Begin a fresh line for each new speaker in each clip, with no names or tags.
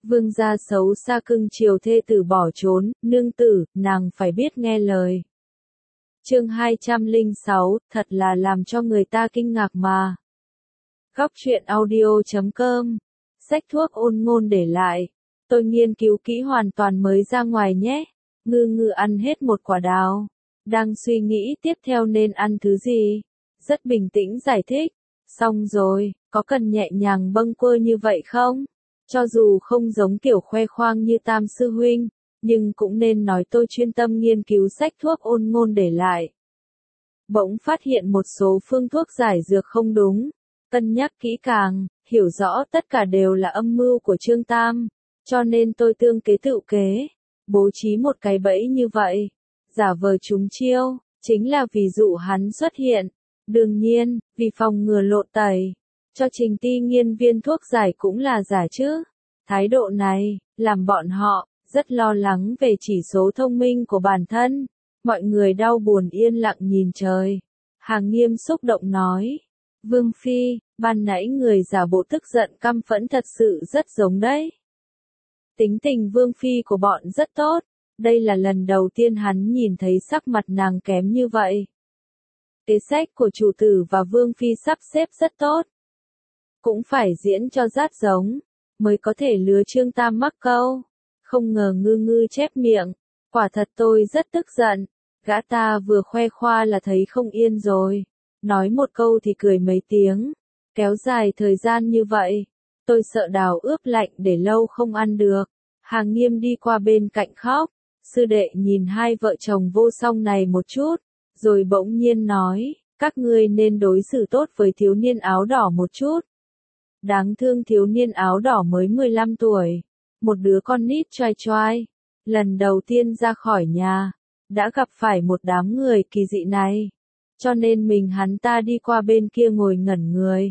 Vương gia xấu xa cưng chiều thê tử bỏ trốn, nương tử, nàng phải biết nghe lời. Chương 206, thật là làm cho người ta kinh ngạc mà. Góc truyện audio.com. Sách thuốc ôn ngôn để lại. Tôi nghiên cứu kỹ hoàn toàn mới ra ngoài nhé. Ngư ngư ăn hết một quả đào. Đang suy nghĩ tiếp theo nên ăn thứ gì. Rất bình tĩnh giải thích. Xong rồi, có cần nhẹ nhàng bâng quơ như vậy không? Cho dù không giống kiểu khoe khoang như Tam sư huynh, nhưng cũng nên nói tôi chuyên tâm nghiên cứu sách thuốc ôn ngôn để lại. Bỗng phát hiện một số phương thuốc giải dược không đúng, cân nhắc kỹ càng, hiểu rõ tất cả đều là âm mưu của Trương Tam, cho nên tôi tương kế tự kế, bố trí một cái bẫy như vậy, giả vờ trúng chiêu, chính là vì dụ hắn xuất hiện. Đương nhiên, vì phòng ngừa lộ tẩy, cho Trình Ti nghiên viên thuốc giải cũng là giả chứ. Thái độ này, làm bọn họ rất lo lắng về chỉ số thông minh của bản thân. Mọi người đau buồn yên lặng nhìn trời. Hàng Nghiêm xúc động nói. Vương Phi, ban nãy người giả bộ tức giận căm phẫn thật sự rất giống đấy. Tính tình Vương Phi của bọn rất tốt. Đây là lần đầu tiên hắn nhìn thấy sắc mặt nàng kém như vậy. Kế sách của chủ tử và Vương Phi sắp xếp rất tốt. Cũng phải diễn cho rát giống, mới có thể lừa Trương Tam mắc câu. Không ngờ ngư ngư chép miệng. Quả thật tôi rất tức giận. Gã ta vừa khoe khoa là thấy không yên rồi. Nói một câu thì cười mấy tiếng. Kéo dài thời gian như vậy. Tôi sợ đào ướp lạnh để lâu không ăn được. Hàng Nghiêm đi qua bên cạnh khóc. Sư đệ nhìn hai vợ chồng vô song này một chút. Rồi bỗng nhiên nói. Các ngươi nên đối xử tốt với thiếu niên áo đỏ một chút. Đáng thương thiếu niên áo đỏ mới 15 tuổi. Một đứa con nít choai choai. Lần đầu tiên ra khỏi nhà. Đã gặp phải một đám người kỳ dị này. Cho nên mình hắn ta đi qua bên kia ngồi ngẩn người.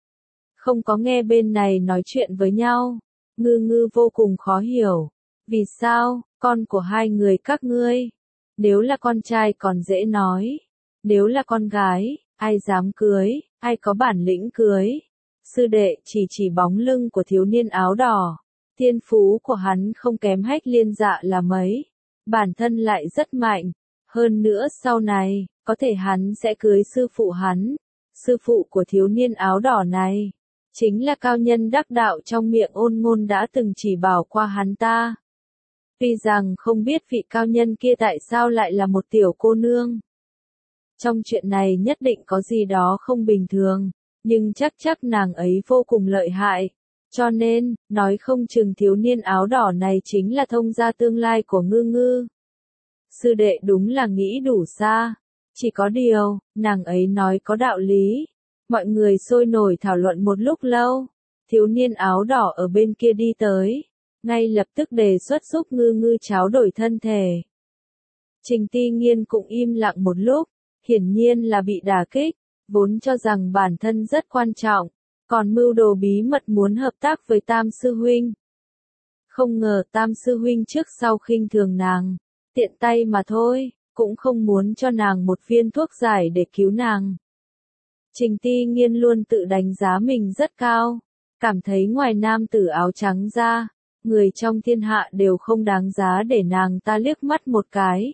Không có nghe bên này nói chuyện với nhau. Ngư ngư vô cùng khó hiểu. Vì sao, con của hai người các ngươi? Nếu là con trai còn dễ nói. Nếu là con gái, ai dám cưới, ai có bản lĩnh cưới? Sư đệ chỉ bóng lưng của thiếu niên áo đỏ. Thiên phú của hắn không kém Hách Liên Dạ là mấy. Bản thân lại rất mạnh. Hơn nữa sau này, có thể hắn sẽ cưới sư phụ hắn. Sư phụ của thiếu niên áo đỏ này. Chính là cao nhân đắc đạo trong miệng ôn ngôn đã từng chỉ bảo qua hắn ta. Tuy rằng không biết vị cao nhân kia tại sao lại là một tiểu cô nương. Trong chuyện này nhất định có gì đó không bình thường. Nhưng chắc nàng ấy vô cùng lợi hại. Cho nên, nói không chừng thiếu niên áo đỏ này chính là thông gia tương lai của ngư ngư. Sư đệ đúng là nghĩ đủ xa. Chỉ có điều, nàng ấy nói có đạo lý. Mọi người sôi nổi thảo luận một lúc lâu. Thiếu niên áo đỏ ở bên kia đi tới. Ngay lập tức đề xuất giúp ngư ngư tráo đổi thân thể. Trình Ti nghiên cũng im lặng một lúc. Hiển nhiên là bị đả kích. Vốn cho rằng bản thân rất quan trọng. Còn mưu đồ bí mật muốn hợp tác với Tam sư huynh. Không ngờ Tam sư huynh trước sau khinh thường nàng. Tiện tay mà thôi, cũng không muốn cho nàng một viên thuốc giải để cứu nàng. Trình Ti nghiên luôn tự đánh giá mình rất cao. Cảm thấy ngoài nam tử áo trắng ra, người trong thiên hạ đều không đáng giá để nàng ta liếc mắt một cái.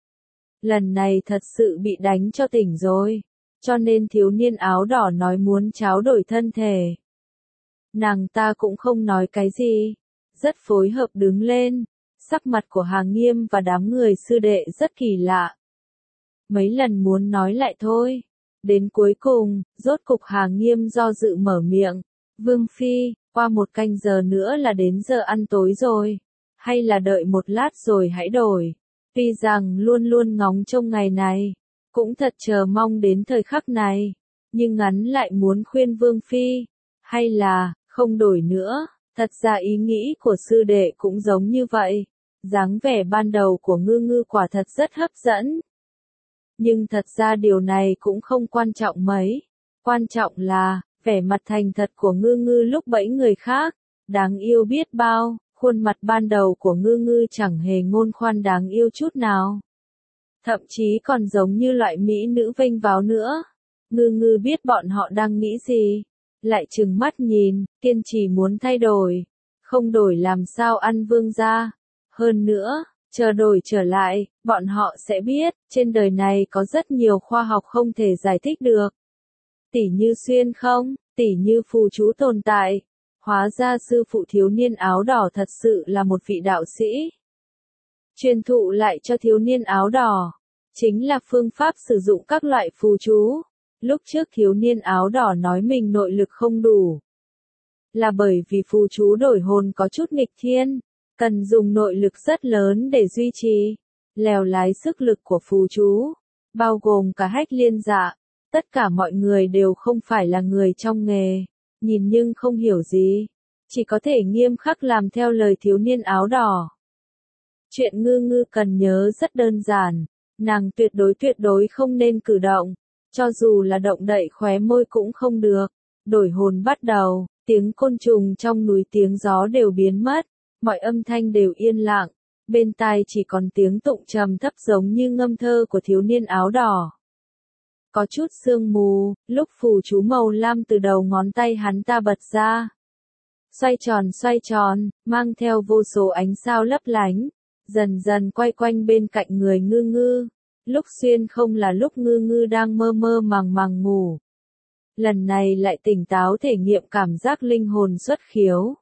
Lần này thật sự bị đánh cho tỉnh rồi. Cho nên thiếu niên áo đỏ nói muốn tráo đổi thân thể. Nàng ta cũng không nói cái gì. Rất phối hợp đứng lên. Sắc mặt của Hàng Nghiêm và đám người sư đệ rất kỳ lạ. Mấy lần muốn nói lại thôi. Đến cuối cùng, rốt cục Hàng Nghiêm do dự mở miệng. Vương Phi, qua 1 canh giờ nữa là đến giờ ăn tối rồi. Hay là đợi một lát rồi hãy đổi. Tuy rằng luôn luôn ngóng trông ngày này. Cũng thật chờ mong đến thời khắc này. Nhưng ngắn lại muốn khuyên Vương Phi. Hay là, không đổi nữa. Thật ra ý nghĩ của sư đệ cũng giống như vậy. Dáng vẻ ban đầu của ngư ngư quả thật rất hấp dẫn. Nhưng thật ra điều này cũng không quan trọng mấy. Quan trọng là, vẻ mặt thành thật của ngư ngư lúc bẫy người khác. Đáng yêu biết bao, khuôn mặt ban đầu của ngư ngư chẳng hề ngôn khoan đáng yêu chút nào. Thậm chí còn giống như loại mỹ nữ vênh váo nữa. Ngư ngư biết bọn họ đang nghĩ gì. Lại trừng mắt nhìn, kiên trì muốn thay đổi. Không đổi làm sao ăn vương gia. Hơn nữa, chờ đổi trở lại, bọn họ sẽ biết, trên đời này có rất nhiều khoa học không thể giải thích được. Tỉ như xuyên không, tỉ như phù chú tồn tại. Hóa ra sư phụ thiếu niên áo đỏ thật sự là một vị đạo sĩ. Truyền thụ lại cho thiếu niên áo đỏ, chính là phương pháp sử dụng các loại phù chú. Lúc trước thiếu niên áo đỏ nói mình nội lực không đủ. Là bởi vì phù chú đổi hồn có chút nghịch thiên, cần dùng nội lực rất lớn để duy trì. Lèo lái sức lực của phù chú, bao gồm cả Hách Liên Dạ. Tất cả mọi người đều không phải là người trong nghề, nhìn nhưng không hiểu gì. Chỉ có thể nghiêm khắc làm theo lời thiếu niên áo đỏ. Chuyện Ngư Ngư cần nhớ rất đơn giản, nàng tuyệt đối không nên cử động, cho dù là động đậy khóe môi cũng không được. Đổi hồn bắt đầu, tiếng côn trùng trong núi tiếng gió đều biến mất, mọi âm thanh đều yên lặng, bên tai chỉ còn tiếng tụng trầm thấp giống như ngâm thơ của thiếu niên áo đỏ. Có chút sương mù, lúc phù chú màu lam từ đầu ngón tay hắn ta bật ra. Xoay tròn, mang theo vô số ánh sao lấp lánh, dần dần quay quanh bên cạnh người Ngư Ngư. Lúc xuyên không là lúc Ngư Ngư đang mơ mơ màng ngủ. Lần này lại tỉnh táo thể nghiệm cảm giác linh hồn xuất khiếu.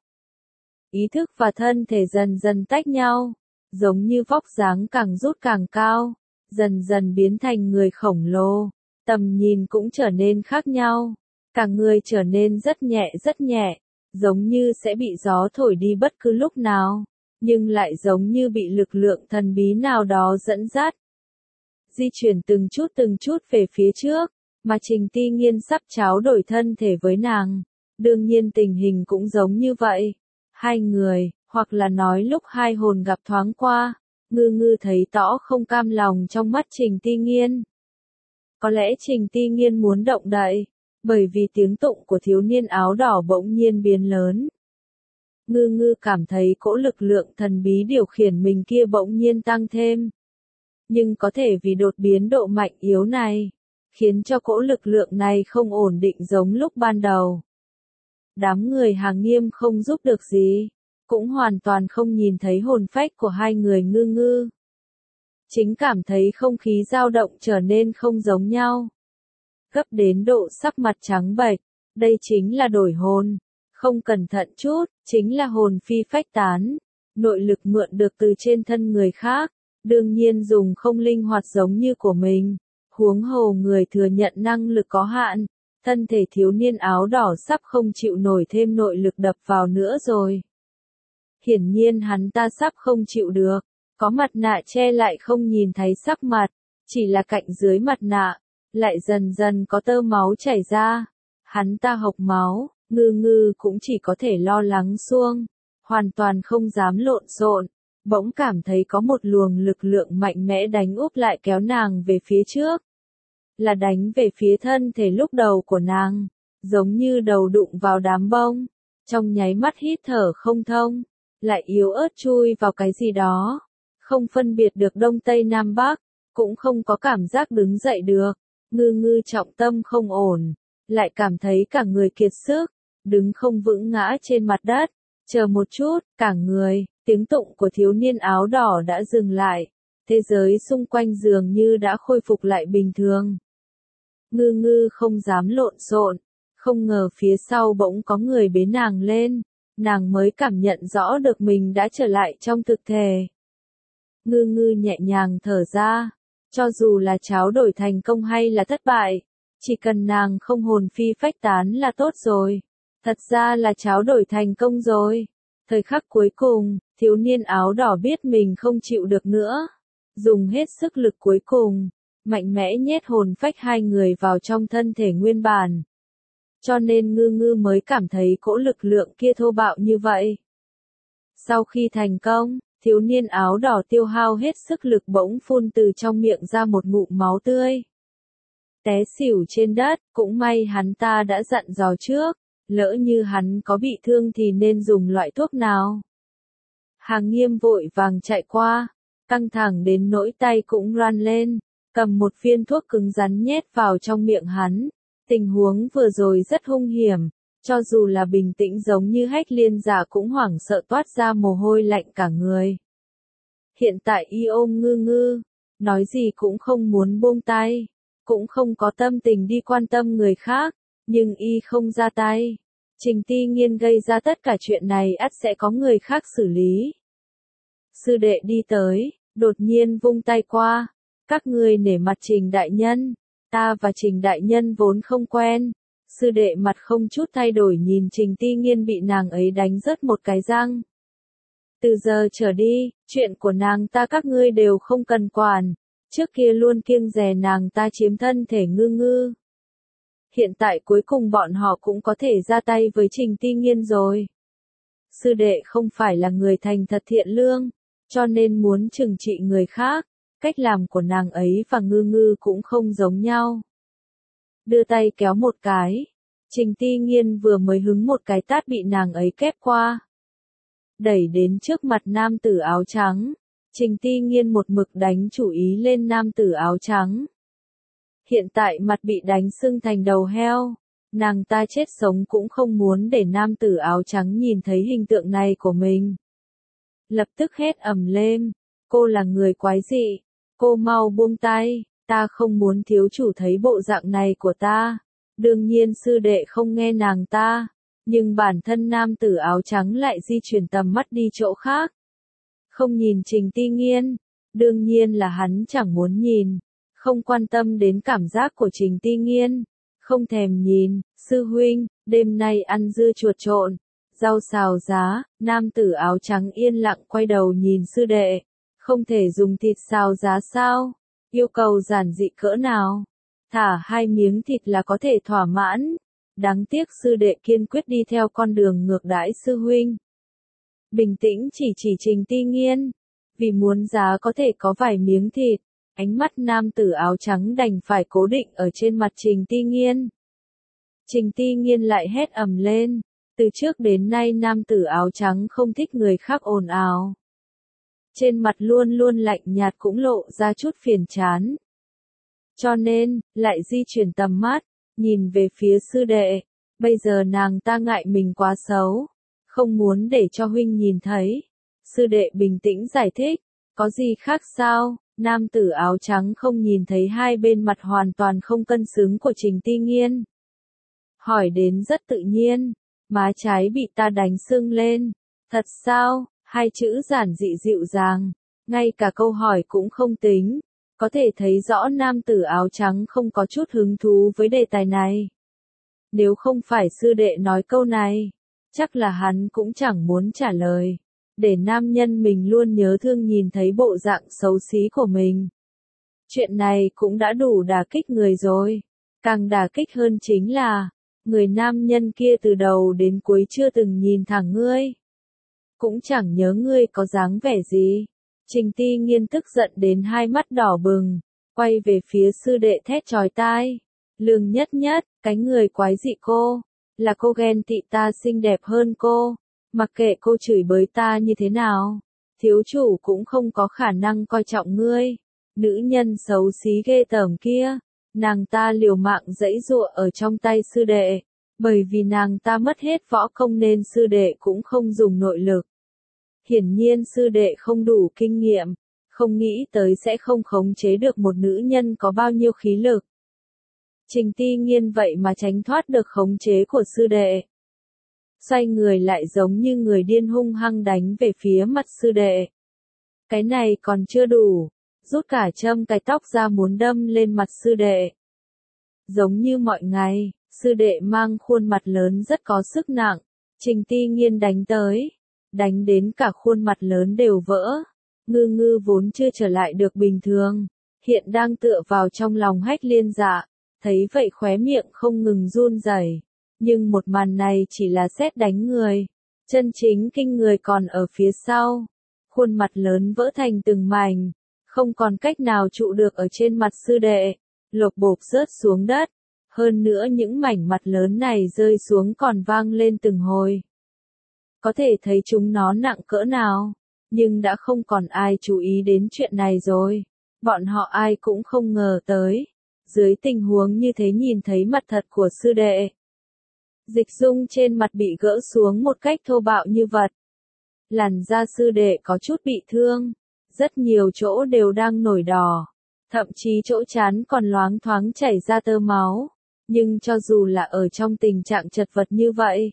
Ý thức và thân thể dần dần tách nhau, giống như vóc dáng càng rút càng cao, dần dần biến thành người khổng lồ. Tầm nhìn cũng trở nên khác nhau, cả người trở nên rất nhẹ, giống như sẽ bị gió thổi đi bất cứ lúc nào, nhưng lại giống như bị lực lượng thần bí nào đó dẫn dắt. Di chuyển từng chút về phía trước, mà Trình Ti Nghiên sắp tráo đổi thân thể với nàng. Đương nhiên tình hình cũng giống như vậy. Hai người, hoặc là nói lúc hai hồn gặp thoáng qua, Ngư Ngư thấy rõ không cam lòng trong mắt Trình Ti Nghiên. Có lẽ Trình Ti Nghiên muốn động đậy, bởi vì tiếng tụng của thiếu niên áo đỏ bỗng nhiên biến lớn. Ngư Ngư cảm thấy cỗ lực lượng thần bí điều khiển mình kia bỗng nhiên tăng thêm. Nhưng có thể vì đột biến độ mạnh yếu này, khiến cho cỗ lực lượng này không ổn định giống lúc ban đầu. Đám người Hàng Nghiêm không giúp được gì, cũng hoàn toàn không nhìn thấy hồn phách của hai người Ngư Ngư. Chính cảm thấy không khí dao động trở nên không giống nhau. Gấp đến độ sắc mặt trắng bệch, đây chính là đổi hồn. Không cẩn thận chút, chính là hồn phi phách tán. Nội lực mượn được từ trên thân người khác, đương nhiên dùng không linh hoạt giống như của mình. Huống hồ người thừa nhận năng lực có hạn, thân thể thiếu niên áo đỏ sắp không chịu nổi thêm nội lực đập vào nữa rồi. Hiển nhiên hắn ta sắp không chịu được. Có mặt nạ che lại không nhìn thấy sắc mặt, chỉ là cạnh dưới mặt nạ, lại dần dần có tơ máu chảy ra. Hắn ta hộc máu, Ngư Ngư cũng chỉ có thể lo lắng xuông, hoàn toàn không dám lộn xộn. Bỗng cảm thấy có một luồng lực lượng mạnh mẽ đánh úp lại kéo nàng về phía trước. Là đánh về phía thân thể lúc đầu của nàng, giống như đầu đụng vào đám bông, trong nháy mắt hít thở không thông, lại yếu ớt chui vào cái gì đó. Không phân biệt được đông tây nam bắc, cũng không có cảm giác đứng dậy được. Ngư Ngư trọng tâm không ổn, lại cảm thấy cả người kiệt sức, đứng không vững ngã trên mặt đất. Chờ một chút, cả người, tiếng tụng của thiếu niên áo đỏ đã dừng lại. Thế giới xung quanh dường như đã khôi phục lại bình thường. Ngư Ngư không dám lộn xộn, không ngờ phía sau bỗng có người bế nàng lên, nàng mới cảm nhận rõ được mình đã trở lại trong thực thể. Ngư Ngư nhẹ nhàng thở ra, cho dù là tráo đổi thành công hay là thất bại, chỉ cần nàng không hồn phi phách tán là tốt rồi. Thật ra là tráo đổi thành công rồi. Thời khắc cuối cùng, thiếu niên áo đỏ biết mình không chịu được nữa. Dùng hết sức lực cuối cùng, mạnh mẽ nhét hồn phách hai người vào trong thân thể nguyên bản. Cho nên Ngư Ngư mới cảm thấy cỗ lực lượng kia thô bạo như vậy. Sau khi thành công, thiếu niên áo đỏ tiêu hao hết sức lực bỗng phun từ trong miệng ra một ngụm máu tươi. Té xỉu trên đất, cũng may hắn ta đã dặn dò trước, lỡ như hắn có bị thương thì nên dùng loại thuốc nào. Hàng Nghiêm vội vàng chạy qua, căng thẳng đến nỗi tay cũng run lên, cầm một viên thuốc cứng rắn nhét vào trong miệng hắn. Tình huống vừa rồi rất hung hiểm, Cho dù là bình tĩnh giống như Hách Liên giả cũng hoảng sợ toát ra mồ hôi lạnh cả người. Hiện tại y ôm Ngư Ngư, nói gì cũng không muốn buông tay, cũng không có tâm tình đi quan tâm người khác, nhưng y không ra tay. Trình Ti Nghiên gây ra tất cả chuyện này ắt sẽ có người khác xử lý. Sư đệ đi tới, đột nhiên vung tay qua. Các ngươi nể mặt Trình đại nhân, ta và Trình đại nhân vốn không quen. Sư đệ mặt không chút thay đổi nhìn Trình Ti Nghiên bị nàng ấy đánh rớt một cái răng. Từ giờ trở đi, chuyện của nàng ta các ngươi đều không cần quản. Trước kia luôn kiêng dè nàng ta chiếm thân thể Ngư Ngư. Hiện tại cuối cùng bọn họ cũng có thể ra tay với Trình Ti Nghiên rồi. Sư đệ không phải là người thành thật thiện lương, cho nên muốn trừng trị người khác. Cách làm của nàng ấy và Ngư Ngư cũng không giống nhau. Đưa tay kéo một cái. Trình Ti Nghiên vừa mới hứng một cái tát bị nàng ấy kép qua. Đẩy đến trước mặt nam tử áo trắng. Trình Ti Nghiên một mực đánh chủ ý lên nam tử áo trắng. Hiện tại mặt bị đánh sưng thành đầu heo. Nàng ta chết sống cũng không muốn để nam tử áo trắng nhìn thấy hình tượng này của mình. Lập tức hét ầm lên. Cô là người quái dị. Cô mau buông tay. Ta không muốn thiếu chủ thấy bộ dạng này của ta. Đương nhiên sư đệ không nghe nàng ta. Nhưng bản thân nam tử áo trắng lại di chuyển tầm mắt đi chỗ khác. Không nhìn Trình Ti Nghiên. Đương nhiên là hắn chẳng muốn nhìn. Không quan tâm đến cảm giác của Trình Ti Nghiên. Không thèm nhìn. Sư huynh, đêm nay ăn dưa chuột trộn. Rau xào giá. Nam tử áo trắng yên lặng quay đầu nhìn sư đệ. Không thể dùng thịt xào giá sao? Yêu cầu giản dị cỡ nào? Thả 2 miếng thịt là có thể thỏa mãn. Đáng tiếc sư đệ kiên quyết đi theo con đường ngược đãi sư huynh. Bình tĩnh chỉ Trình Ti Nghiên. Vì muốn giá có thể có vài miếng thịt, ánh mắt nam tử áo trắng đành phải cố định ở trên mặt Trình Ti Nghiên. Trình Ti Nghiên lại hét ầm lên. Từ trước đến nay nam tử áo trắng không thích người khác ồn ào. Trên mặt luôn luôn lạnh nhạt cũng lộ ra chút phiền chán. Cho nên, lại di chuyển tầm mắt, nhìn về phía sư đệ. Bây giờ nàng ta ngại mình quá xấu, không muốn để cho huynh nhìn thấy. Sư đệ bình tĩnh giải thích, có gì khác sao? Nam tử áo trắng không nhìn thấy hai bên mặt hoàn toàn không cân xứng của Trình Ti Nghiên. Hỏi đến rất tự nhiên, má trái bị ta đánh sưng lên. Thật sao? 2 chữ giản dị dịu dàng, ngay cả câu hỏi cũng không tính. Có thể thấy rõ nam tử áo trắng không có chút hứng thú với đề tài này. Nếu không phải sư đệ nói câu này, chắc là hắn cũng chẳng muốn trả lời. Để nam nhân mình luôn nhớ thương nhìn thấy bộ dạng xấu xí của mình. Chuyện này cũng đã đủ đả kích người rồi. Càng đả kích hơn chính là, người nam nhân kia từ đầu đến cuối chưa từng nhìn thẳng ngươi. Cũng chẳng nhớ ngươi có dáng vẻ gì. Trình Ti Nghiên tức giận đến hai mắt đỏ bừng, quay về phía sư đệ thét chói tai. Lương Nhất Nhất, cái người quái dị cô, là cô ghen tị ta xinh đẹp hơn cô, mặc kệ cô chửi bới ta như thế nào, thiếu chủ cũng không có khả năng coi trọng ngươi. Nữ nhân xấu xí ghê tởm kia, nàng ta liều mạng giãy giụa ở trong tay sư đệ, bởi vì nàng ta mất hết võ công nên sư đệ cũng không dùng nội lực. Hiển nhiên sư đệ không đủ kinh nghiệm, không nghĩ tới sẽ không khống chế được một nữ nhân có bao nhiêu khí lực. Trình Ti Nghiên vậy mà tránh thoát được khống chế của sư đệ. Xoay người lại giống như người điên hung hăng đánh về phía mặt sư đệ. Cái này còn chưa đủ, rút cả châm cái tóc ra muốn đâm lên mặt sư đệ. Giống như mọi ngày, sư đệ mang khuôn mặt lớn rất có sức nặng, Trình Ti Nghiên đánh tới. Đánh đến cả khuôn mặt lớn đều vỡ. Ngư Ngư vốn chưa trở lại được bình thường, hiện đang tựa vào trong lòng Hách Liên Dạ, thấy vậy khóe miệng không ngừng run rẩy. Nhưng một màn này chỉ là sét đánh người, chân chính kinh người còn ở phía sau. Khuôn mặt lớn vỡ thành từng mảnh, không còn cách nào trụ được ở trên mặt sư đệ, lộp bộp rớt xuống đất. Hơn nữa những mảnh mặt lớn này rơi xuống còn vang lên từng hồi. Có thể thấy chúng nó nặng cỡ nào, nhưng đã không còn ai chú ý đến chuyện này rồi. Bọn họ ai cũng không ngờ tới. Dưới tình huống như thế nhìn thấy mặt thật của sư đệ. Dịch dung trên mặt bị gỡ xuống một cách thô bạo như vật. Làn da sư đệ có chút bị thương, rất nhiều chỗ đều đang nổi đỏ, thậm chí chỗ trán còn loáng thoáng chảy ra tơ máu, nhưng cho dù là ở trong tình trạng chật vật như vậy,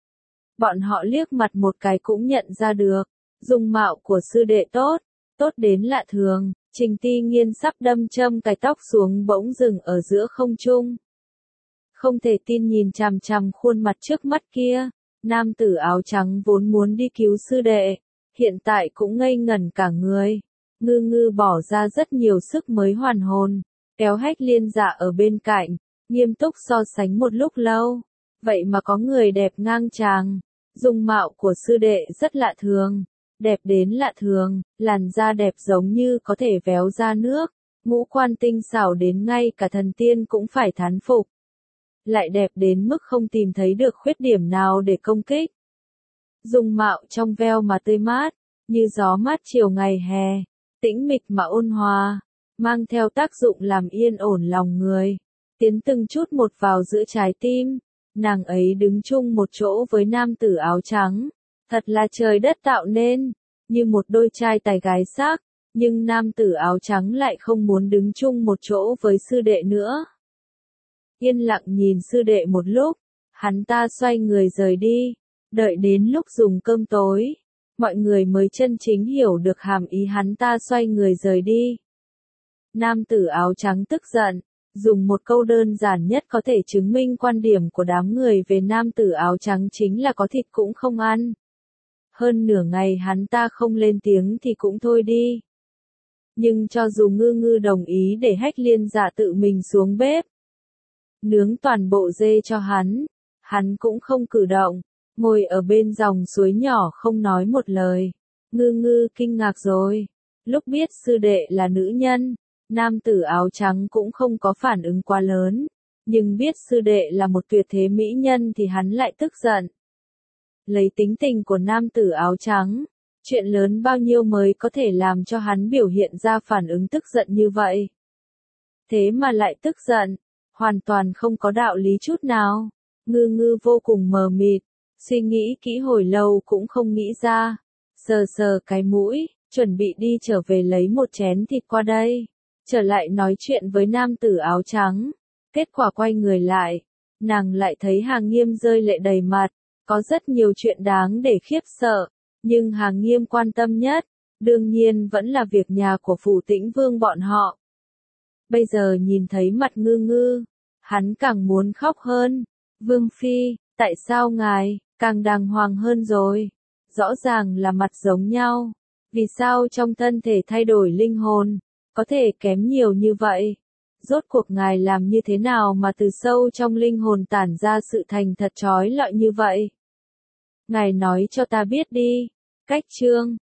bọn họ liếc mặt một cái cũng nhận ra được, dung mạo của sư đệ tốt, tốt đến lạ thường. Trình Ti Nghiên sắp đâm châm cài tóc xuống bỗng dừng ở giữa không trung. Không thể tin nhìn chằm chằm khuôn mặt trước mắt kia, nam tử áo trắng vốn muốn đi cứu sư đệ, hiện tại cũng ngây ngẩn cả người. Ngư Ngư bỏ ra rất nhiều sức mới hoàn hồn, kéo Hách Liên Dạ ở bên cạnh, nghiêm túc so sánh một lúc lâu. Vậy mà có người đẹp ngang chàng, dung mạo của sư đệ rất lạ thường, đẹp đến lạ thường, làn da đẹp giống như có thể véo ra nước, ngũ quan tinh xảo đến ngay cả thần tiên cũng phải thán phục. Lại đẹp đến mức không tìm thấy được khuyết điểm nào để công kích. Dung mạo trong veo mà tươi mát, như gió mát chiều ngày hè, tĩnh mịch mà ôn hòa, mang theo tác dụng làm yên ổn lòng người, tiến từng chút một vào giữa trái tim. Nàng ấy đứng chung một chỗ với nam tử áo trắng, thật là trời đất tạo nên, như một đôi trai tài gái sắc, nhưng nam tử áo trắng lại không muốn đứng chung một chỗ với sư đệ nữa. Yên lặng nhìn sư đệ một lúc, hắn ta xoay người rời đi, đợi đến lúc dùng cơm tối, mọi người mới chân chính hiểu được hàm ý hắn ta xoay người rời đi. Nam tử áo trắng tức giận, dùng một câu đơn giản nhất có thể chứng minh quan điểm của đám người về nam tử áo trắng chính là có thịt cũng không ăn. Hơn nửa ngày hắn ta không lên tiếng thì cũng thôi đi. Nhưng cho dù Ngư Ngư đồng ý để Hách Liên Dạ tự mình xuống bếp, nướng toàn bộ dê cho hắn cũng không cử động, ngồi ở bên dòng suối nhỏ không nói một lời. Ngư Ngư kinh ngạc rồi, lúc biết sư đệ là nữ nhân, nam tử áo trắng cũng không có phản ứng quá lớn, nhưng biết sư đệ là một tuyệt thế mỹ nhân thì hắn lại tức giận. Lấy tính tình của nam tử áo trắng, chuyện lớn bao nhiêu mới có thể làm cho hắn biểu hiện ra phản ứng tức giận như vậy. Thế mà lại tức giận, hoàn toàn không có đạo lý chút nào. Ngư Ngư vô cùng mờ mịt, suy nghĩ kỹ hồi lâu cũng không nghĩ ra. Sờ sờ cái mũi, chuẩn bị đi trở về lấy một chén thịt qua đây. Trở lại nói chuyện với nam tử áo trắng. Kết quả quay người lại, nàng lại thấy Hàng Nghiêm rơi lệ đầy mặt. Có rất nhiều chuyện đáng để khiếp sợ, nhưng Hàng Nghiêm quan tâm nhất, đương nhiên vẫn là việc nhà của Phủ Tĩnh Vương bọn họ. Bây giờ nhìn thấy mặt Ngư Ngư, hắn càng muốn khóc hơn. Vương Phi, tại sao ngài, càng đàng hoàng hơn rồi? Rõ ràng là mặt giống nhau. Vì sao trong thân thể thay đổi linh hồn, có thể kém nhiều như vậy? Rốt cuộc ngài làm như thế nào mà từ sâu trong linh hồn tản ra sự thành thật trói lọi như vậy? Ngài nói cho ta biết đi. Cách chương